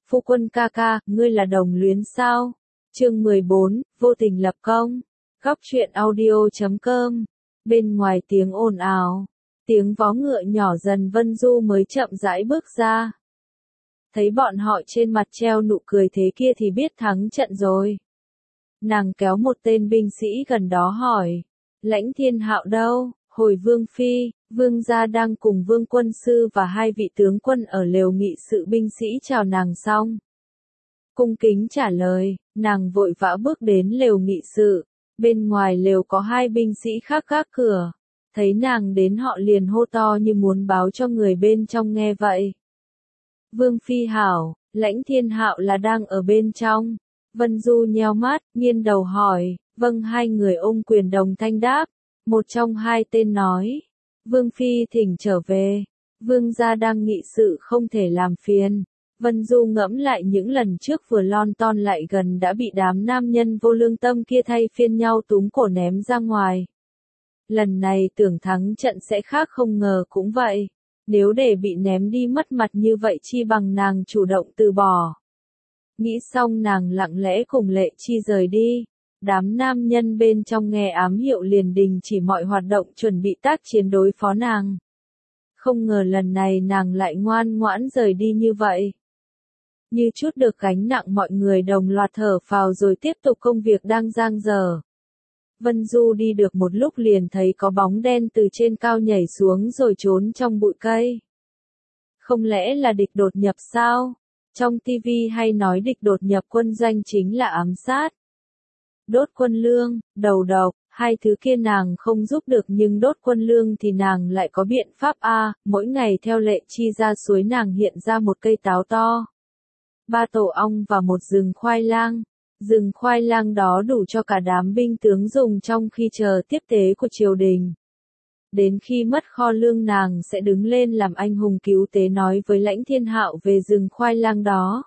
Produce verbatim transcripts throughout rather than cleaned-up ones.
Phu quân ca ca, ngươi là đồng luyến sao? Chương mười bốn, vô tình lập công. Góc truyện audio chấm com. Bên ngoài tiếng ồn ào, tiếng vó ngựa nhỏ dần, Vân Du mới chậm rãi bước ra. Thấy bọn họ trên mặt treo nụ cười thế kia thì biết thắng trận rồi. Nàng kéo một tên binh sĩ gần đó hỏi, Lãnh Thiên Hạo đâu? Hồi Vương Phi, Vương gia đang cùng Vương quân sư và hai vị tướng quân ở lều nghị sự. Binh sĩ chào nàng xong, cung kính trả lời, nàng vội vã bước đến lều nghị sự. Bên ngoài lều có hai binh sĩ khác gác cửa, thấy nàng đến họ liền hô to như muốn báo cho người bên trong nghe vậy. Vương Phi hảo, Lãnh Thiên Hạo là đang ở bên trong. Vân Du nheo mắt, nghiêng đầu hỏi, vâng. Hai người ôm quyền đồng thanh đáp. Một trong hai tên nói, Vương Phi thỉnh trở về, Vương gia đang nghị sự không thể làm phiền. Vân Du ngẫm lại những lần trước vừa lon ton lại gần đã bị đám nam nhân vô lương tâm kia thay phiên nhau túm cổ ném ra ngoài. Lần này tưởng thắng trận sẽ khác, không ngờ cũng vậy. Nếu để bị ném đi mất mặt như vậy chi bằng nàng chủ động từ bỏ. Nghĩ xong nàng lặng lẽ cùng Lệ Chi rời đi. Đám nam nhân bên trong nghe ám hiệu liền đình chỉ mọi hoạt động chuẩn bị tác chiến đối phó nàng. Không ngờ lần này nàng lại ngoan ngoãn rời đi như vậy. Như chút được gánh nặng, mọi người đồng loạt thở phào rồi tiếp tục công việc đang dang dở. Vân Du đi được một lúc liền thấy có bóng đen từ trên cao nhảy xuống rồi trốn trong bụi cây. Không lẽ là địch đột nhập sao? Trong tivi hay nói địch đột nhập quân doanh chính là ám sát. Đốt quân lương, đầu độc, hai thứ kia nàng không giúp được, nhưng đốt quân lương thì nàng lại có biện pháp a. Mỗi ngày theo Lệ Chi ra suối nàng hiện ra một cây táo to, ba tổ ong và một rừng khoai lang. Rừng khoai lang đó đủ cho cả đám binh tướng dùng trong khi chờ tiếp tế của triều đình. Đến khi mất kho lương nàng sẽ đứng lên làm anh hùng cứu tế, nói với Lãnh Thiên Hạo về rừng khoai lang đó.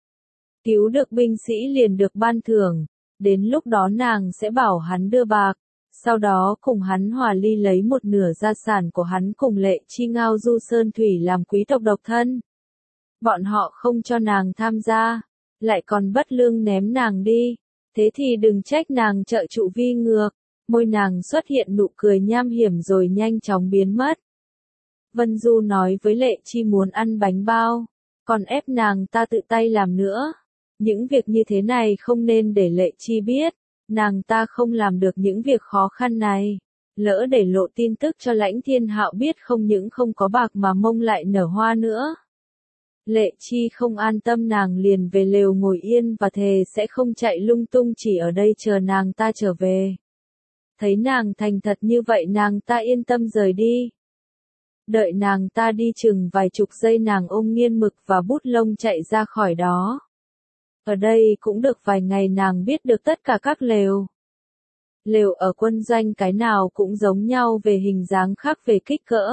Cứu được binh sĩ liền được ban thưởng. Đến lúc đó nàng sẽ bảo hắn đưa bạc, sau đó cùng hắn hòa ly lấy một nửa gia sản của hắn cùng Lệ Chi ngao du sơn thủy làm quý tộc độc thân. Bọn họ không cho nàng tham gia, lại còn bất lương ném nàng đi, thế thì đừng trách nàng trợ trụ vi ngược. Môi nàng xuất hiện nụ cười nham hiểm rồi nhanh chóng biến mất. Vân Du nói với Lệ Chi muốn ăn bánh bao, còn ép nàng ta tự tay làm nữa. Những việc như thế này không nên để Lệ Chi biết, nàng ta không làm được những việc khó khăn này. Lỡ để lộ tin tức cho Lãnh Thiên Hạo biết, không những không có bạc mà mông lại nở hoa nữa. Lệ Chi không an tâm, nàng liền về lều ngồi yên và thề sẽ không chạy lung tung, chỉ ở đây chờ nàng ta trở về. Thấy nàng thành thật như vậy nàng ta yên tâm rời đi. Đợi nàng ta đi chừng vài chục giây nàng ôm nghiên mực và bút lông chạy ra khỏi đó. Ở đây cũng được vài ngày nàng biết được tất cả các lều. Lều ở quân doanh cái nào cũng giống nhau về hình dáng, khác về kích cỡ.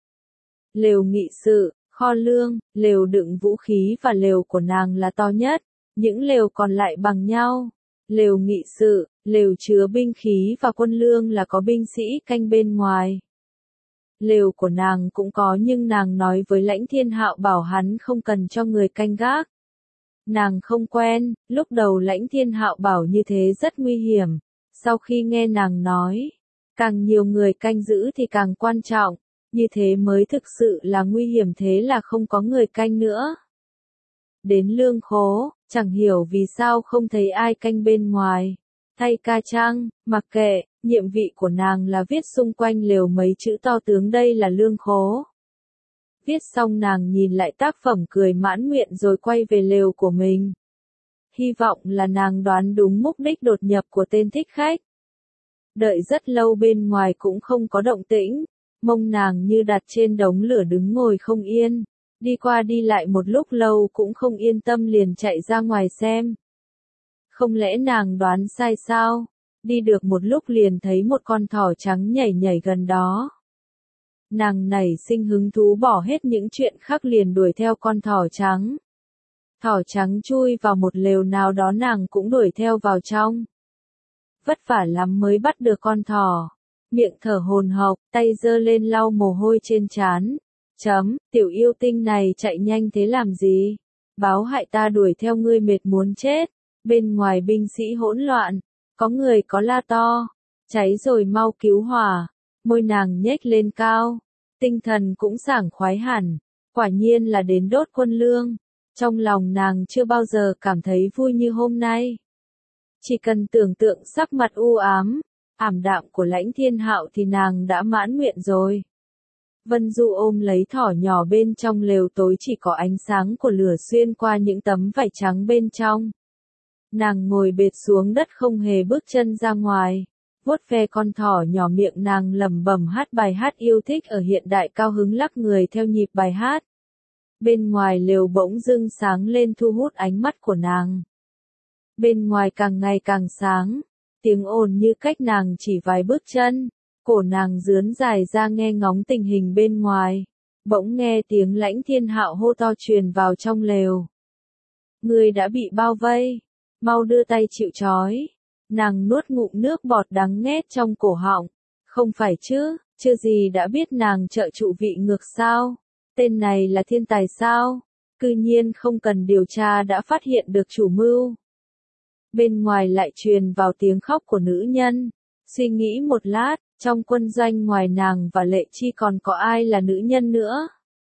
Lều nghị sự, kho lương, lều đựng vũ khí và lều của nàng là to nhất, những lều còn lại bằng nhau. Lều nghị sự, lều chứa binh khí và quân lương là có binh sĩ canh bên ngoài. Lều của nàng cũng có, nhưng nàng nói với Lãnh Thiên Hạo bảo hắn không cần cho người canh gác. Nàng không quen, lúc đầu Lãnh Thiên Hạo bảo như thế rất nguy hiểm. Sau khi nghe nàng nói, càng nhiều người canh giữ thì càng quan trọng, như thế mới thực sự là nguy hiểm, thế là không có người canh nữa. Đến lương khố, chẳng hiểu vì sao không thấy ai canh bên ngoài. Thay ca trang, mặc kệ, nhiệm vị của nàng là viết xung quanh lều mấy chữ to tướng đây là lương khố. Viết xong nàng nhìn lại tác phẩm cười mãn nguyện rồi quay về lều của mình. Hy vọng là nàng đoán đúng mục đích đột nhập của tên thích khách. Đợi rất lâu bên ngoài cũng không có động tĩnh, mông nàng như đặt trên đống lửa đứng ngồi không yên. Đi qua đi lại một lúc lâu cũng không yên tâm liền chạy ra ngoài xem. Không lẽ nàng đoán sai sao? Đi được một lúc liền thấy một con thỏ trắng nhảy nhảy gần đó. Nàng nảy sinh hứng thú, bỏ hết những chuyện khác liền đuổi theo con thỏ trắng. Thỏ trắng chui vào một lều nào đó nàng cũng đuổi theo vào trong. Vất vả lắm mới bắt được con thỏ. Miệng thở hồn hộc, tay giơ lên lau mồ hôi trên trán. Chấm, tiểu yêu tinh này chạy nhanh thế làm gì? báo hại ta đuổi theo ngươi mệt muốn chết, bên ngoài binh sĩ hỗn loạn, có người có la to, cháy rồi mau cứu hỏa, môi nàng nhếch lên cao, tinh thần cũng sảng khoái hẳn, quả nhiên là đến đốt quân lương, trong lòng nàng chưa bao giờ cảm thấy vui như hôm nay. Chỉ cần tưởng tượng sắc mặt u ám, ảm đạm của Lãnh Thiên Hạo thì nàng đã mãn nguyện rồi. Vân Du ôm lấy thỏ nhỏ bên trong lều tối chỉ có ánh sáng của lửa xuyên qua những tấm vải trắng bên trong. Nàng ngồi bệt xuống đất không hề bước chân ra ngoài, vuốt ve con thỏ nhỏ miệng nàng lẩm bẩm hát bài hát yêu thích ở hiện đại cao hứng lắc người theo nhịp bài hát. Bên ngoài lều bỗng dưng sáng lên thu hút ánh mắt của nàng. Bên ngoài càng ngày càng sáng, tiếng ồn như cách nàng chỉ vài bước chân, cổ nàng rướn dài ra nghe ngóng tình hình bên ngoài, bỗng nghe tiếng Lãnh Thiên Hạo hô to truyền vào trong lều. Người đã bị bao vây, mau đưa tay chịu trói. Nàng nuốt ngụm nước bọt đắng nghét trong cổ họng, không phải chứ, chưa gì đã biết nàng trợ trụ vị ngược sao, tên này là thiên tài sao, cư nhiên không cần điều tra đã phát hiện được chủ mưu. Bên ngoài lại truyền vào tiếng khóc của nữ nhân, suy nghĩ một lát, trong quân doanh ngoài nàng và Lệ Chi còn có ai là nữ nhân nữa.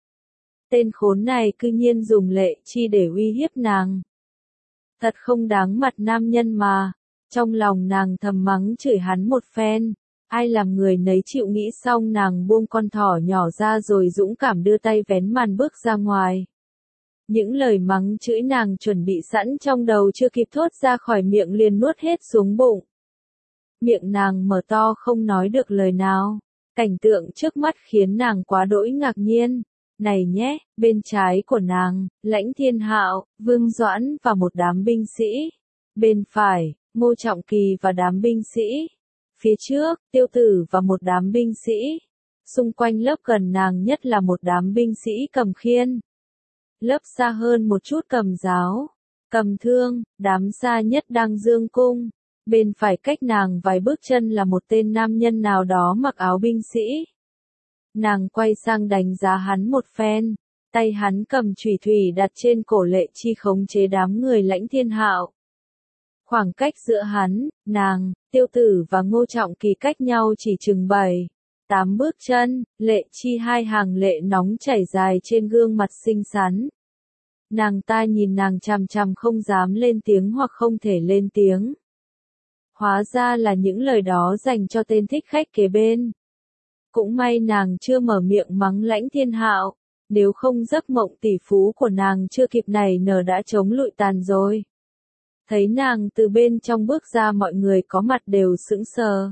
Tên khốn này cư nhiên dùng Lệ Chi để uy hiếp nàng. Thật không đáng mặt nam nhân mà, trong lòng nàng thầm mắng chửi hắn một phen, ai làm người nấy chịu nghĩ xong nàng buông con thỏ nhỏ ra rồi dũng cảm đưa tay vén màn bước ra ngoài. Những lời mắng chửi nàng chuẩn bị sẵn trong đầu chưa kịp thốt ra khỏi miệng liền nuốt hết xuống bụng. Miệng nàng mở to không nói được lời nào, cảnh tượng trước mắt khiến nàng quá đỗi ngạc nhiên. Này nhé, bên trái của nàng, Lãnh Thiên Hạo, Vương Doãn và một đám binh sĩ. Bên phải, Ngô Trọng Kỳ và đám binh sĩ. Phía trước, Tiêu Tử và một đám binh sĩ. Xung quanh lớp gần nàng nhất là một đám binh sĩ cầm khiên. Lớp xa hơn một chút cầm giáo, cầm thương, đám xa nhất đang dương cung. Bên phải cách nàng vài bước chân là một tên nam nhân nào đó mặc áo binh sĩ. Nàng quay sang đánh giá hắn một phen, tay hắn cầm chùy thủy đặt trên cổ Lệ Chi khống chế đám người Lãnh Thiên Hạo. Khoảng cách giữa hắn, nàng, Tiêu Tử và Ngô Trọng Kỳ cách nhau chỉ chừng bảy, tám bước chân, Lệ Chi hai hàng lệ nóng chảy dài trên gương mặt xinh xắn. Nàng ta nhìn nàng chằm chằm không dám lên tiếng hoặc không thể lên tiếng. Hóa ra là những lời đó dành cho tên thích khách kế bên. Cũng may nàng chưa mở miệng mắng Lãnh Thiên Hạo, nếu không giấc mộng tỷ phú của nàng chưa kịp nảy nở đã chống lụi tàn rồi. Thấy nàng từ bên trong bước ra mọi người có mặt đều sững sờ.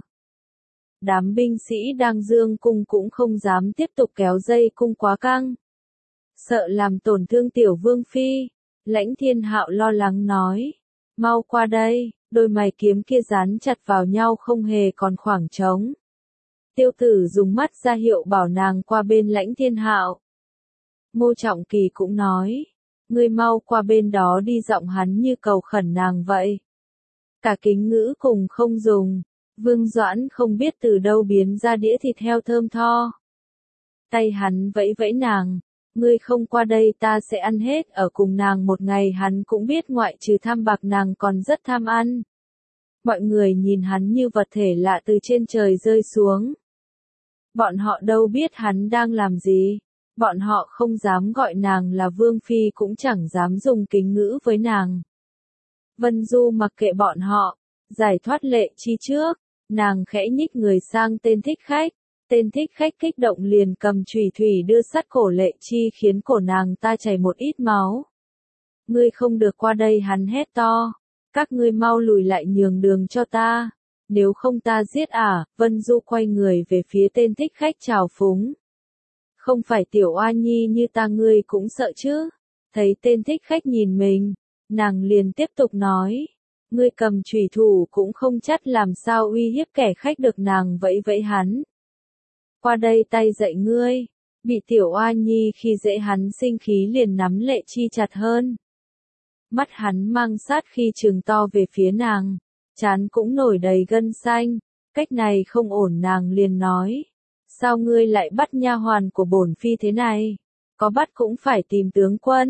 Đám binh sĩ đang dương cung cũng không dám tiếp tục kéo dây cung quá căng. Sợ làm tổn thương tiểu vương phi, Lãnh Thiên Hạo lo lắng nói. Mau qua đây, đôi mày kiếm kia dán chặt vào nhau không hề còn khoảng trống. Tiêu Tử dùng mắt ra hiệu bảo nàng qua bên Lãnh Thiên Hạo. Ngô Trọng Kỳ cũng nói, ngươi mau qua bên đó đi, giọng hắn như cầu khẩn nàng vậy. Cả kính ngữ cùng không dùng, Vương Doãn không biết từ đâu biến ra đĩa thịt heo thơm tho. Tay hắn vẫy vẫy nàng, ngươi không qua đây ta sẽ ăn hết ở cùng nàng một ngày. Hắn cũng biết ngoại trừ tham bạc nàng còn rất tham ăn. Mọi người nhìn hắn như vật thể lạ từ trên trời rơi xuống. Bọn họ đâu biết hắn đang làm gì. Bọn họ không dám gọi nàng là Vương Phi cũng chẳng dám dùng kính ngữ với nàng. Vân Du mặc kệ bọn họ, giải thoát Lệ Chi trước, nàng khẽ nhích người sang tên thích khách. Tên thích khách kích động liền cầm chùy thủy đưa sát cổ Lệ Chi khiến cổ nàng ta chảy một ít máu. Ngươi không được qua đây, hắn hét to. Các ngươi mau lùi lại nhường đường cho ta. Nếu không ta giết à, Vân Du quay người về phía tên thích khách trào phúng. Không phải tiểu oa nhi như ta ngươi cũng sợ chứ. Thấy tên thích khách nhìn mình, nàng liền tiếp tục nói. Ngươi cầm chùy thủ cũng không chắc làm sao uy hiếp kẻ khách được. Nàng vẫy vẫy hắn. Qua đây tay dạy ngươi. Bị tiểu oa nhi khi dễ hắn sinh khí liền nắm Lệ Chi chặt hơn. Mắt hắn mang sát khi trừng to về phía nàng. Trán cũng nổi đầy gân xanh. Cách này không ổn, nàng liền nói. Sao ngươi lại bắt nha hoàn của bổn phi thế này? Có bắt cũng phải tìm tướng quân.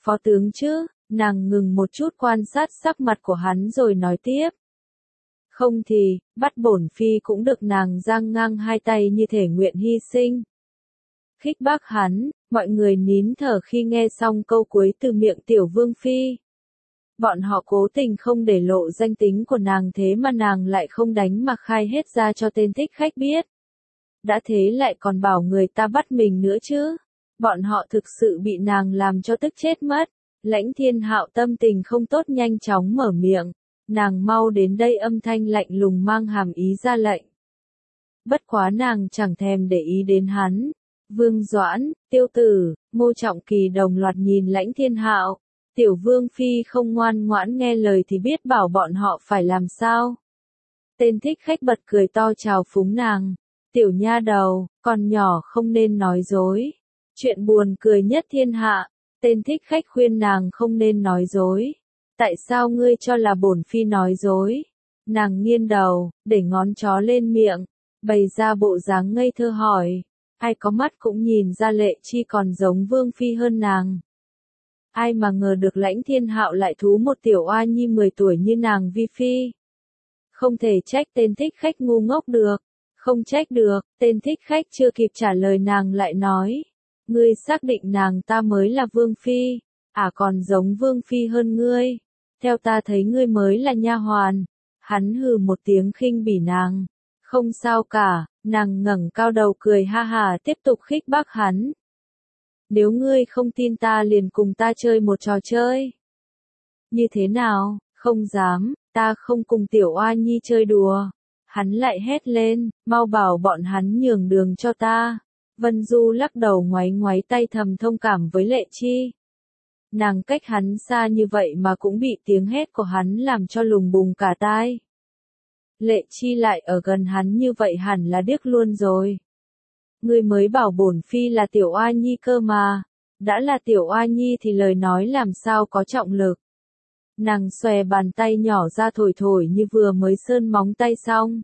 Phó tướng chứ, nàng ngừng một chút quan sát sắc mặt của hắn rồi nói tiếp. Không thì, bắt bổn phi cũng được nàng giang ngang hai tay như thể nguyện hy sinh. Khích bác hắn, mọi người nín thở khi nghe xong câu cuối từ miệng tiểu vương phi. Bọn họ cố tình không để lộ danh tính của nàng thế mà nàng lại không đánh mà khai hết ra cho tên thích khách biết. Đã thế lại còn bảo người ta bắt mình nữa chứ. Bọn họ thực sự bị nàng làm cho tức chết mất. Lãnh Thiên Hạo tâm tình không tốt nhanh chóng mở miệng. Nàng mau đến đây, âm thanh lạnh lùng mang hàm ý ra lệnh. Bất quá nàng chẳng thèm để ý đến hắn. Vương Doãn, Tiêu Tử, Ngô Trọng Kỳ đồng loạt nhìn Lãnh Thiên Hạo. Tiểu Vương Phi không ngoan ngoãn nghe lời thì biết bảo bọn họ phải làm sao. Tên thích khách bật cười to chào phúng nàng. Tiểu nha đầu, còn nhỏ không nên nói dối. Chuyện buồn cười nhất thiên hạ. Tên thích khách khuyên nàng không nên nói dối. Tại sao ngươi cho là bổn phi nói dối? Nàng nghiêng đầu, để ngón chó lên miệng, bày ra bộ dáng ngây thơ hỏi. Ai có mắt cũng nhìn ra Lệ Chi còn giống Vương Phi hơn nàng. Ai mà ngờ được Lãnh Thiên Hạo lại thú một tiểu oa nhi mười tuổi như nàng vi phi. Không thể trách tên thích khách ngu ngốc được. Không trách được, tên thích khách chưa kịp trả lời nàng lại nói. Ngươi xác định nàng ta mới là Vương Phi, à còn giống Vương Phi hơn ngươi. Theo ta thấy ngươi mới là nha hoàn. Hắn hừ một tiếng khinh bỉ nàng. Không sao cả, nàng ngẩng cao đầu cười ha hà tiếp tục khích bác hắn. Nếu ngươi không tin ta liền cùng ta chơi một trò chơi. Như thế nào, không dám, ta không cùng tiểu oa nhi chơi đùa. Hắn lại hét lên, mau bảo bọn hắn nhường đường cho ta. Vân Du lắc đầu ngoáy ngoáy tay thầm thông cảm với Lệ Chi. Nàng cách hắn xa như vậy mà cũng bị tiếng hét của hắn làm cho lùng bùng cả tai. Lệ Chi lại ở gần hắn như vậy hẳn là điếc luôn rồi. Ngươi mới bảo bổn phi là tiểu oa nhi cơ mà. Đã là tiểu oa nhi thì lời nói làm sao có trọng lực. Nàng xòe bàn tay nhỏ ra thổi thổi như vừa mới sơn móng tay xong.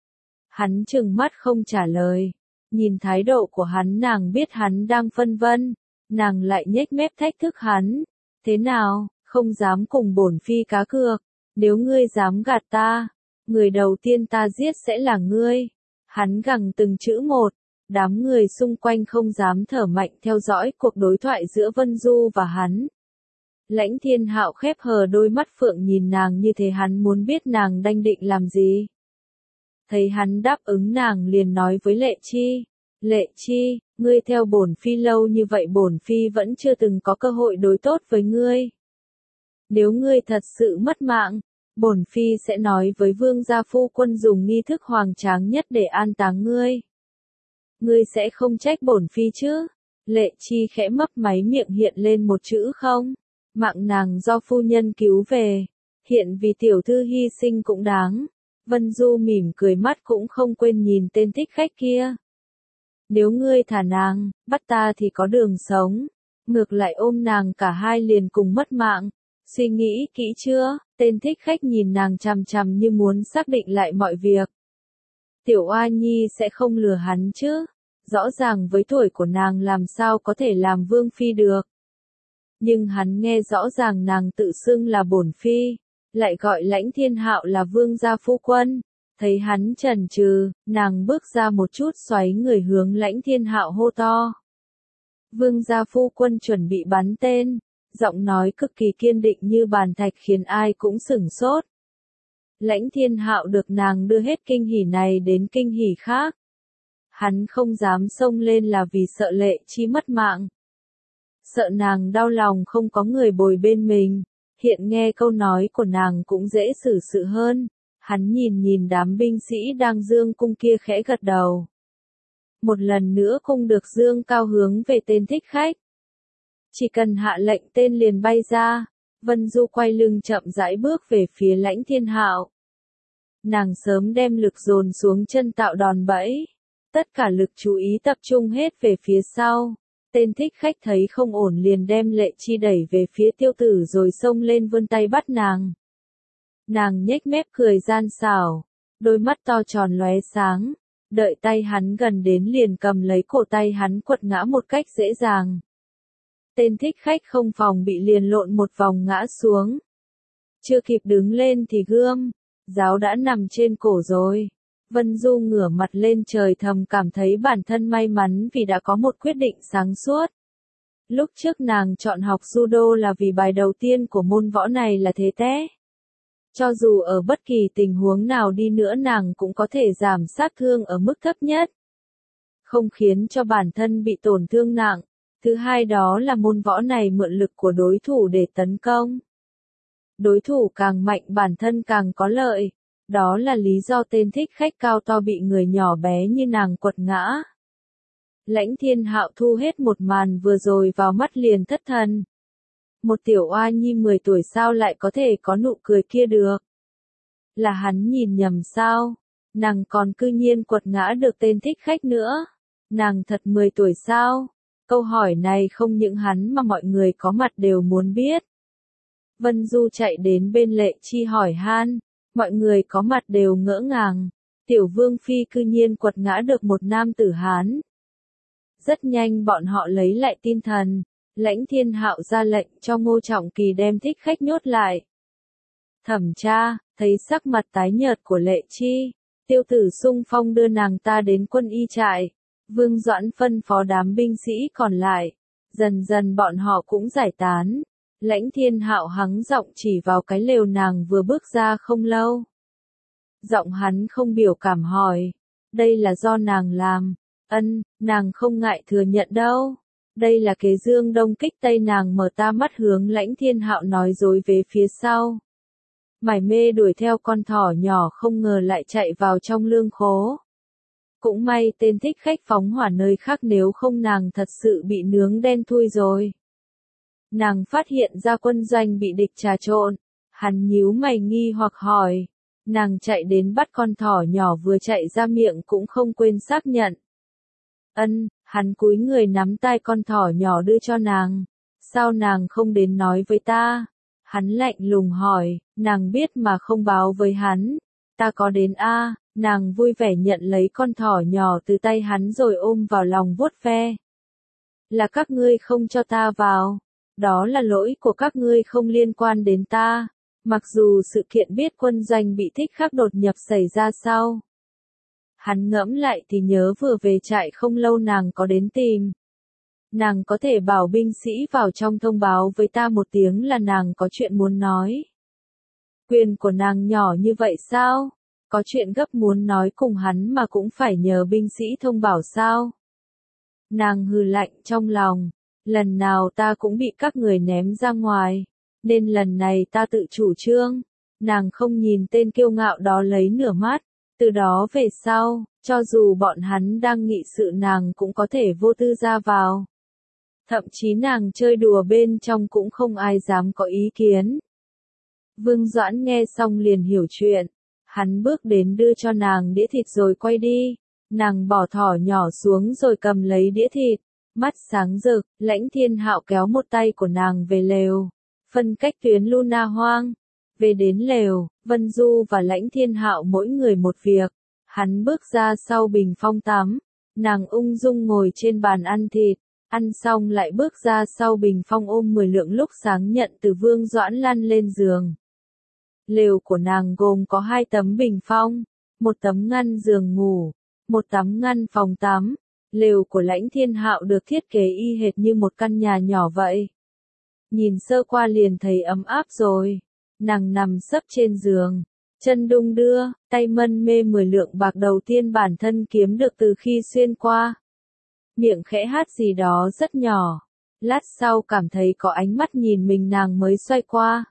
Hắn trừng mắt không trả lời. Nhìn thái độ của hắn nàng biết hắn đang phân vân. Nàng lại nhếch mép thách thức hắn. Thế nào, không dám cùng bổn phi cá cược. Nếu ngươi dám gạt ta, người đầu tiên ta giết sẽ là ngươi. Hắn gằn từng chữ một. Đám người xung quanh không dám thở mạnh theo dõi cuộc đối thoại giữa Vân Du và hắn. Lãnh Thiên Hạo khép hờ đôi mắt phượng nhìn nàng như thế hắn muốn biết nàng đang định làm gì. Thấy hắn đáp ứng nàng liền nói với Lệ Chi. Lệ Chi, ngươi theo bổn phi lâu như vậy bổn phi vẫn chưa từng có cơ hội đối tốt với ngươi. Nếu ngươi thật sự mất mạng, bổn phi sẽ nói với vương gia phu quân dùng nghi thức hoàng tráng nhất để an táng ngươi. Ngươi sẽ không trách bổn phi chứ? Lệ Chi khẽ mấp máy miệng hiện lên một chữ không. Mạng nàng do phu nhân cứu về, hiện vì tiểu thư hy sinh cũng đáng. Vân Du mỉm cười mắt cũng không quên nhìn tên thích khách kia. Nếu ngươi thả nàng, bắt ta thì có đường sống. Ngược lại ôm nàng cả hai liền cùng mất mạng. Suy nghĩ kỹ chưa? Tên thích khách nhìn nàng chằm chằm như muốn xác định lại mọi việc. Tiểu oa nhi sẽ không lừa hắn chứ? Rõ ràng với tuổi của nàng làm sao có thể làm vương phi được. Nhưng hắn nghe rõ ràng nàng tự xưng là bổn phi, lại gọi Lãnh Thiên Hạo là vương gia phu quân. Thấy hắn chần chừ, nàng bước ra một chút xoáy người hướng Lãnh Thiên Hạo hô to. Vương gia phu quân chuẩn bị bắn tên, giọng nói cực kỳ kiên định như bàn thạch khiến ai cũng sửng sốt. Lãnh Thiên Hạo được nàng đưa hết kinh hỉ này đến kinh hỉ khác. Hắn không dám xông lên là vì sợ Lệ Chi mất mạng. Sợ nàng đau lòng không có người bồi bên mình. Hiện nghe câu nói của nàng cũng dễ xử sự hơn. Hắn nhìn nhìn đám binh sĩ đang dương cung kia khẽ gật đầu. Một lần nữa cung được dương cao hướng về tên thích khách. Chỉ cần hạ lệnh tên liền bay ra. Vân Du quay lưng chậm rãi bước về phía Lãnh Thiên Hạo. Nàng sớm đem lực dồn xuống chân tạo đòn bẫy. Tất cả lực chú ý tập trung hết về phía sau. Tên thích khách thấy không ổn liền đem Lệ Chi đẩy về phía Tiêu Tử rồi xông lên vươn tay bắt nàng. Nàng nhếch mép cười gian xảo, đôi mắt to tròn lóe sáng, đợi tay hắn gần đến liền cầm lấy cổ tay hắn quật ngã một cách dễ dàng. Tên thích khách không phòng bị liền lộn một vòng ngã xuống. Chưa kịp đứng lên thì gươm, giáo đã nằm trên cổ rồi. Vân Du ngửa mặt lên trời thầm cảm thấy bản thân may mắn vì đã có một quyết định sáng suốt. Lúc trước nàng chọn học judo là vì bài đầu tiên của môn võ này là thế té. Cho dù ở bất kỳ tình huống nào đi nữa nàng cũng có thể giảm sát thương ở mức thấp nhất. Không khiến cho bản thân bị tổn thương nặng. Thứ hai đó là môn võ này mượn lực của đối thủ để tấn công. Đối thủ càng mạnh bản thân càng có lợi. Đó là lý do tên thích khách cao to bị người nhỏ bé như nàng quật ngã. Lãnh Thiên Hạo thu hết một màn vừa rồi vào mắt liền thất thần. Một tiểu oa nhi mười tuổi sao lại có thể có nụ cười kia được? Là hắn nhìn nhầm sao? Nàng còn cư nhiên quật ngã được tên thích khách nữa. Nàng thật mười tuổi sao? Câu hỏi này không những hắn mà mọi người có mặt đều muốn biết. Vân Du chạy đến bên Lệ Chi hỏi han. Mọi người có mặt đều ngỡ ngàng. Tiểu Vương Phi cư nhiên quật ngã được một nam tử Hán. Rất nhanh bọn họ lấy lại tinh thần. Lãnh Thiên Hạo ra lệnh cho Ngô Trọng Kỳ đem thích khách nhốt lại. Thẩm tra, thấy sắc mặt tái nhợt của Lệ Chi. Tiêu tử xung phong đưa nàng ta đến quân y trại. Vương Doãn phân phó đám binh sĩ còn lại. Dần dần bọn họ cũng giải tán. Lãnh Thiên Hạo hắng giọng chỉ vào cái lều nàng vừa bước ra không lâu. Giọng hắn không biểu cảm hỏi. Đây là do nàng làm. Ân, nàng không ngại thừa nhận đâu. Đây là kế dương đông kích tây nàng mở ta mắt hướng Lãnh Thiên Hạo nói dối về phía sau. Mải mê đuổi theo con thỏ nhỏ không ngờ lại chạy vào trong lương khố. Cũng may tên thích khách phóng hỏa nơi khác nếu không nàng thật sự bị nướng đen thui rồi. Nàng phát hiện ra quân doanh bị địch trà trộn. Hắn nhíu mày nghi hoặc hỏi. Nàng chạy đến bắt con thỏ nhỏ vừa chạy ra miệng cũng không quên xác nhận. Ân, hắn cúi người nắm tay con thỏ nhỏ đưa cho nàng. Sao nàng không đến nói với ta? Hắn lạnh lùng hỏi, nàng biết mà không báo với hắn. Ta có đến a, à, nàng vui vẻ nhận lấy con thỏ nhỏ từ tay hắn rồi ôm vào lòng vuốt ve. Là các ngươi không cho ta vào. Đó là lỗi của các ngươi không liên quan đến ta. Mặc dù sự kiện biết quân doanh bị thích khách đột nhập xảy ra sau. Hắn ngẫm lại thì nhớ vừa về trại không lâu nàng có đến tìm. Nàng có thể bảo binh sĩ vào trong thông báo với ta một tiếng là nàng có chuyện muốn nói. Quyền của nàng nhỏ như vậy sao? Có chuyện gấp muốn nói cùng hắn mà cũng phải nhờ binh sĩ thông báo sao? Nàng hừ lạnh trong lòng. Lần nào ta cũng bị các người ném ra ngoài. Nên lần này ta tự chủ trương. Nàng không nhìn tên kiêu ngạo đó lấy nửa mắt. Từ đó về sau, cho dù bọn hắn đang nghị sự nàng cũng có thể vô tư ra vào. Thậm chí nàng chơi đùa bên trong cũng không ai dám có ý kiến. Vương Doãn nghe xong liền hiểu chuyện. Hắn bước đến đưa cho nàng đĩa thịt rồi quay đi. Nàng bỏ thỏ nhỏ xuống rồi cầm lấy đĩa thịt. Mắt sáng rực, Lãnh Thiên Hạo kéo một tay của nàng về lều. Phân cách tuyến Luna hoang. Về đến lều, Vân Du và Lãnh Thiên Hạo mỗi người một việc. Hắn bước ra sau bình phong tắm. Nàng ung dung ngồi trên bàn ăn thịt. Ăn xong lại bước ra sau bình phong ôm mười lượng lúc sáng nhận từ Vương Doãn lăn lên giường. Lều của nàng gồm có hai tấm bình phong. Một tấm ngăn giường ngủ. Một tấm ngăn phòng tắm. Lều của Lãnh Thiên Hạo được thiết kế y hệt như một căn nhà nhỏ vậy. Nhìn sơ qua liền thấy ấm áp rồi. Nàng nằm sấp trên giường, chân đung đưa, tay mân mê mười lượng bạc đầu tiên bản thân kiếm được từ khi xuyên qua. Miệng khẽ hát gì đó rất nhỏ. Lát sau cảm thấy có ánh mắt nhìn mình nàng mới xoay qua.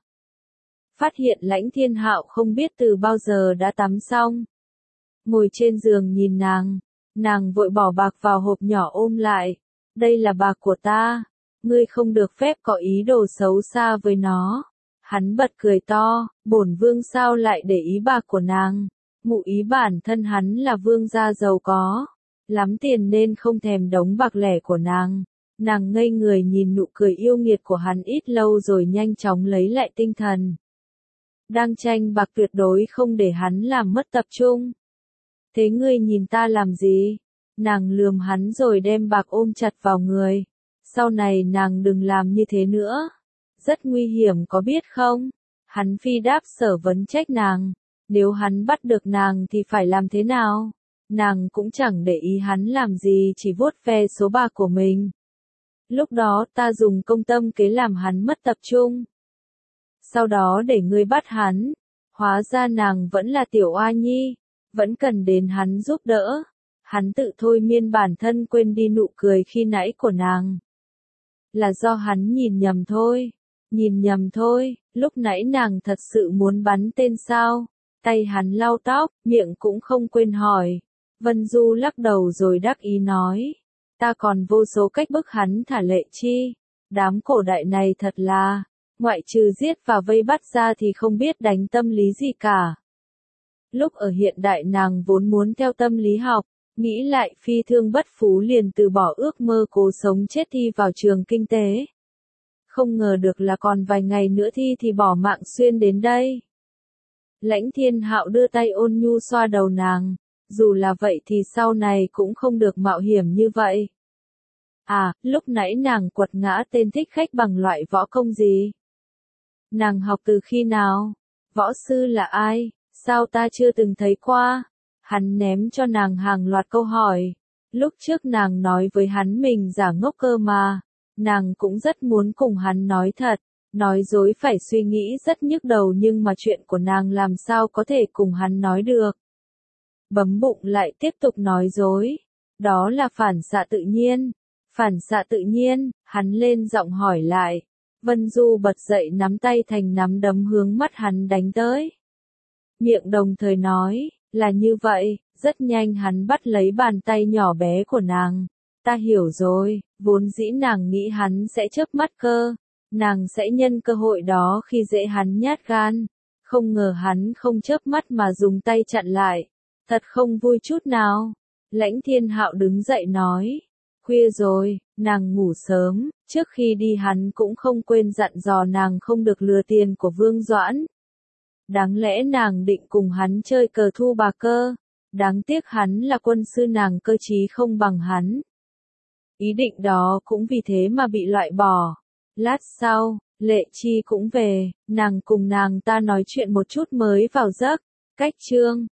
Phát hiện Lãnh Thiên Hạo không biết từ bao giờ đã tắm xong. Ngồi trên giường nhìn nàng, nàng vội bỏ bạc vào hộp nhỏ ôm lại. Đây là bạc của ta, ngươi không được phép có ý đồ xấu xa với nó. Hắn bật cười to, bổn vương sao lại để ý bạc của nàng. Ngụ ý bản thân hắn là vương gia giàu có. Lắm tiền nên không thèm đống bạc lẻ của nàng. Nàng ngây người nhìn nụ cười yêu nghiệt của hắn ít lâu rồi nhanh chóng lấy lại tinh thần. Đang tranh bạc tuyệt đối không để hắn làm mất tập trung. Thế ngươi nhìn ta làm gì? Nàng lườm hắn rồi đem bạc ôm chặt vào người. Sau này nàng đừng làm như thế nữa. Rất nguy hiểm có biết không? Hắn phi đáp sở vấn trách nàng. Nếu hắn bắt được nàng thì phải làm thế nào? Nàng cũng chẳng để ý hắn làm gì, chỉ vuốt ve số bạc của mình. Lúc đó ta dùng công tâm kế làm hắn mất tập trung. Sau đó để ngươi bắt hắn. Hóa ra nàng vẫn là tiểu oa nhi, vẫn cần đến hắn giúp đỡ. Hắn tự thôi miên bản thân quên đi nụ cười khi nãy của nàng. Là do hắn nhìn nhầm thôi, nhìn nhầm thôi, lúc nãy nàng thật sự muốn bắn tên sao? Tay hắn lau tóc, miệng cũng không quên hỏi. Vân Du lắc đầu rồi đắc ý nói, ta còn vô số cách bức hắn thả lệ chi. Đám cổ đại này thật là, ngoại trừ giết và vây bắt ra thì không biết đánh tâm lý gì cả. Lúc ở hiện đại nàng vốn muốn theo tâm lý học, nghĩ lại phi thương bất phú liền từ bỏ ước mơ cố sống chết thi vào trường kinh tế. Không ngờ được là còn vài ngày nữa thi thì bỏ mạng xuyên đến đây. Lãnh Thiên Hạo đưa tay ôn nhu xoa đầu nàng, dù là vậy thì sau này cũng không được mạo hiểm như vậy. À, lúc nãy nàng quật ngã tên thích khách bằng loại võ công gì? Nàng học từ khi nào? Võ sư là ai? Sao ta chưa từng thấy qua? Hắn ném cho nàng hàng loạt câu hỏi. Lúc trước nàng nói với hắn mình giả ngốc cơ mà. Nàng cũng rất muốn cùng hắn nói thật. Nói dối phải suy nghĩ rất nhức đầu nhưng mà chuyện của nàng làm sao có thể cùng hắn nói được. Bấm bụng lại tiếp tục nói dối. Đó là phản xạ tự nhiên. Phản xạ tự nhiên, hắn lên giọng hỏi lại. Vân Du bật dậy nắm tay thành nắm đấm hướng mắt hắn đánh tới. Miệng đồng thời nói, là như vậy, rất nhanh hắn bắt lấy bàn tay nhỏ bé của nàng. Ta hiểu rồi, vốn dĩ nàng nghĩ hắn sẽ chớp mắt cơ. Nàng sẽ nhân cơ hội đó khi dễ hắn nhát gan. Không ngờ hắn không chớp mắt mà dùng tay chặn lại. Thật không vui chút nào. Lãnh Thiên Hạo đứng dậy nói. Khuya rồi, nàng ngủ sớm, trước khi đi hắn cũng không quên dặn dò nàng không được lừa tiền của Vương Doãn. Đáng lẽ nàng định cùng hắn chơi cờ thu bà cơ. Đáng tiếc hắn là quân sư nàng cơ trí không bằng hắn. Ý định đó cũng vì thế mà bị loại bỏ. Lát sau, Lệ Chi cũng về, nàng cùng nàng ta nói chuyện một chút mới vào giấc. Cách chương